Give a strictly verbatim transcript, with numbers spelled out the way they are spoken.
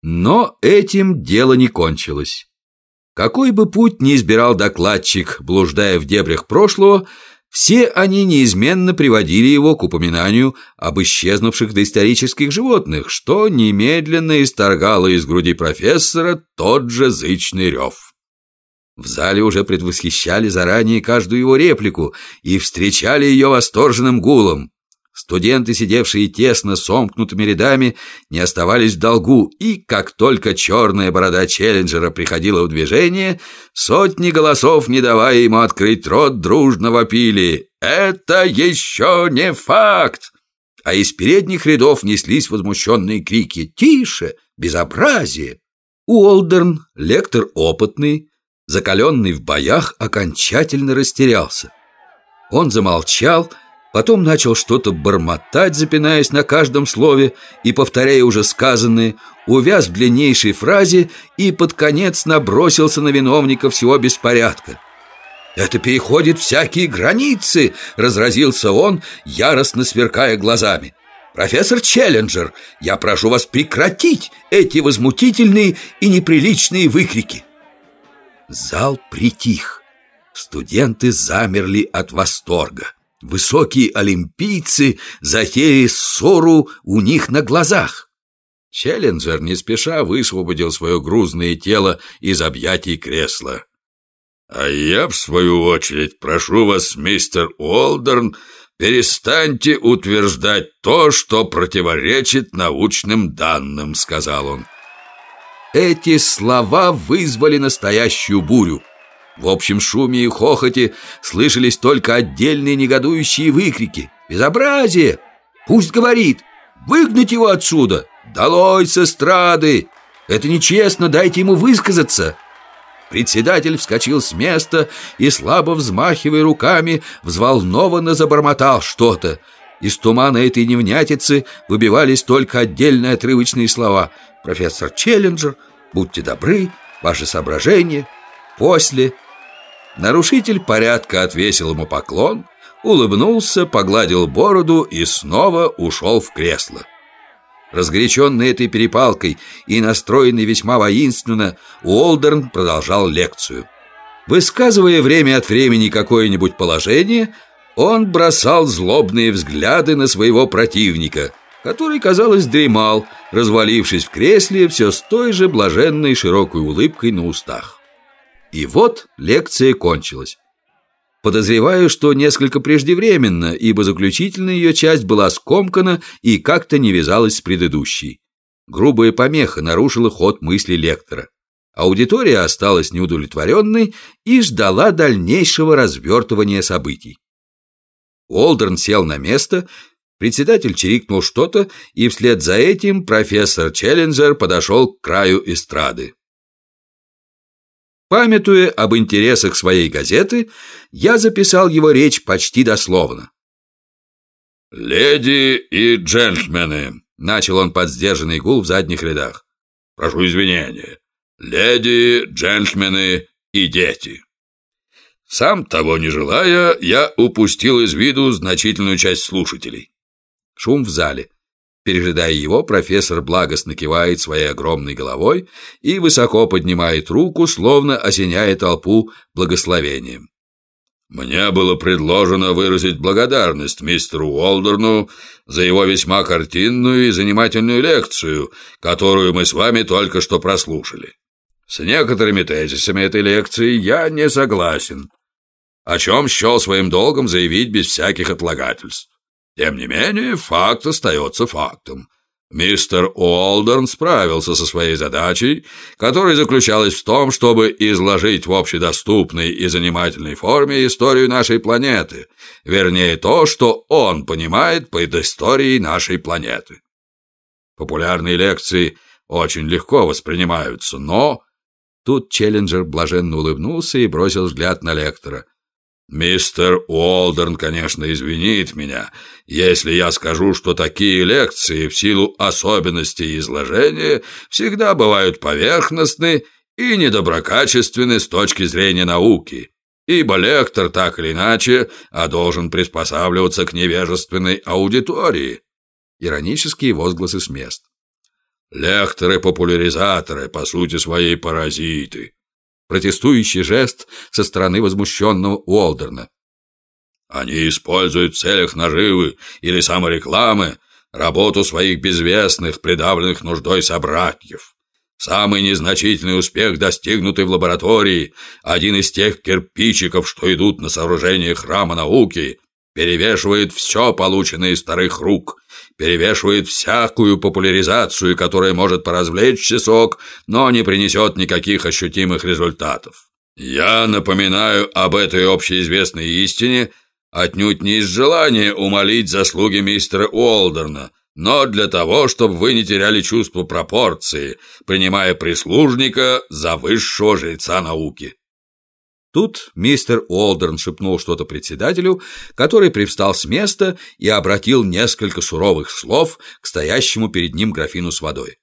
Но этим дело не кончилось. Какой бы путь ни избирал докладчик, блуждая в дебрях прошлого, все они неизменно приводили его к упоминанию об исчезнувших доисторических животных, что немедленно исторгало из груди профессора тот же зычный рев. В зале уже предвосхищали заранее каждую его реплику и встречали ее восторженным гулом. Студенты, сидевшие тесно сомкнутыми рядами, не оставались в долгу, и как только черная борода Челленджера приходила в движение, сотни голосов, не давая ему открыть рот, дружно вопили: «Это еще не факт!» А из передних рядов неслись возмущенные крики: «Тише! Безобразие!» Уолдерн, лектор опытный, закаленный в боях, окончательно растерялся. Он замолчал, потом начал что-то бормотать, запинаясь на каждом слове и повторяя уже сказанное, увяз в длиннейшей фразе и под конец набросился на виновника всего беспорядка. «Это переходит всякие границы!» — разразился он, яростно сверкая глазами. «Профессор Челленджер, я прошу вас прекратить эти возмутительные и неприличные выкрики!» Зал притих. Студенты замерли от восторга. Высокие олимпийцы затеяли ссору у них на глазах. Челленджер не спеша высвободил свое грузное тело из объятий кресла. «А я, в свою очередь, прошу вас, мистер Уолдерн, перестаньте утверждать то, что противоречит научным данным», — сказал он. Эти слова вызвали настоящую бурю. В общем шуме и хохоте слышались только отдельные негодующие выкрики: «Безобразие! Пусть говорит! Выгнать его отсюда! Долой с эстрады! Это нечестно, дайте ему высказаться!» Председатель вскочил с места и, слабо взмахивая руками, взволнованно забормотал что-то. Из тумана этой невнятицы выбивались только отдельные отрывочные слова: «Профессор Челленджер, будьте добры, ваши соображения, после». Нарушитель порядка отвесил ему поклон, улыбнулся, погладил бороду и снова ушел в кресло. Разгоряченный этой перепалкой и настроенный весьма воинственно, Уолдерн продолжал лекцию. Высказывая время от времени какое-нибудь положение, он бросал злобные взгляды на своего противника, который, казалось, дремал, развалившись в кресле все с той же блаженной широкой улыбкой на устах. И вот лекция кончилась. Подозреваю, что несколько преждевременно, ибо заключительная ее часть была скомкана и как-то не вязалась с предыдущей. Грубая помеха нарушила ход мысли лектора. Аудитория осталась неудовлетворенной и ждала дальнейшего развертывания событий. Уолдерн сел на место, председатель чирикнул что-то, и вслед за этим профессор Челленджер подошел к краю эстрады. Памятуя об интересах своей газеты, я записал его речь почти дословно. «Леди и джентльмены», — начал он под сдержанный гул в задних рядах. «Прошу извинения. Леди, джентльмены и дети. Сам того не желая, я упустил из виду значительную часть слушателей». Шум в зале. Пережидая его, профессор благостно кивает своей огромной головой и высоко поднимает руку, словно осеняя толпу благословением. «Мне было предложено выразить благодарность мистеру Уолдерну за его весьма картинную и занимательную лекцию, которую мы с вами только что прослушали. С некоторыми тезисами этой лекции я не согласен, о чем счел своим долгом заявить без всяких отлагательств. Тем не менее, факт остается фактом. Мистер Уолдерн справился со своей задачей, которая заключалась в том, чтобы изложить в общедоступной и занимательной форме историю нашей планеты, вернее, то, что он понимает под историей нашей планеты. Популярные лекции очень легко воспринимаются, но...» Тут Челленджер блаженно улыбнулся и бросил взгляд на лектора. «Мистер Уолдерн, конечно, извинит меня, если я скажу, что такие лекции в силу особенностей изложения всегда бывают поверхностны и недоброкачественны с точки зрения науки, ибо лектор так или иначе а должен приспосабливаться к невежественной аудитории». Иронические возгласы с мест. Лекторы-популяризаторы, по сути своей паразиты. Протестующий жест со стороны возмущенного Уолдерна. Они используют в целях наживы или саморекламы работу своих безвестных, придавленных нуждой собратьев. Самый незначительный успех, достигнутый в лаборатории, один из тех кирпичиков, что идут на сооружение храма науки, перевешивает все полученное из старых рук, перевешивает всякую популяризацию, которая может поразвлечь часок, но не принесет никаких ощутимых результатов. Я напоминаю об этой общеизвестной истине отнюдь не из желания умалить заслуги мистера Уолдерна, но для того, чтобы вы не теряли чувство пропорции, принимая прислужника за высшего жреца науки. Тут мистер Уолдерн шепнул что-то председателю, который привстал с места и обратил несколько суровых слов к стоящему перед ним графину с водой.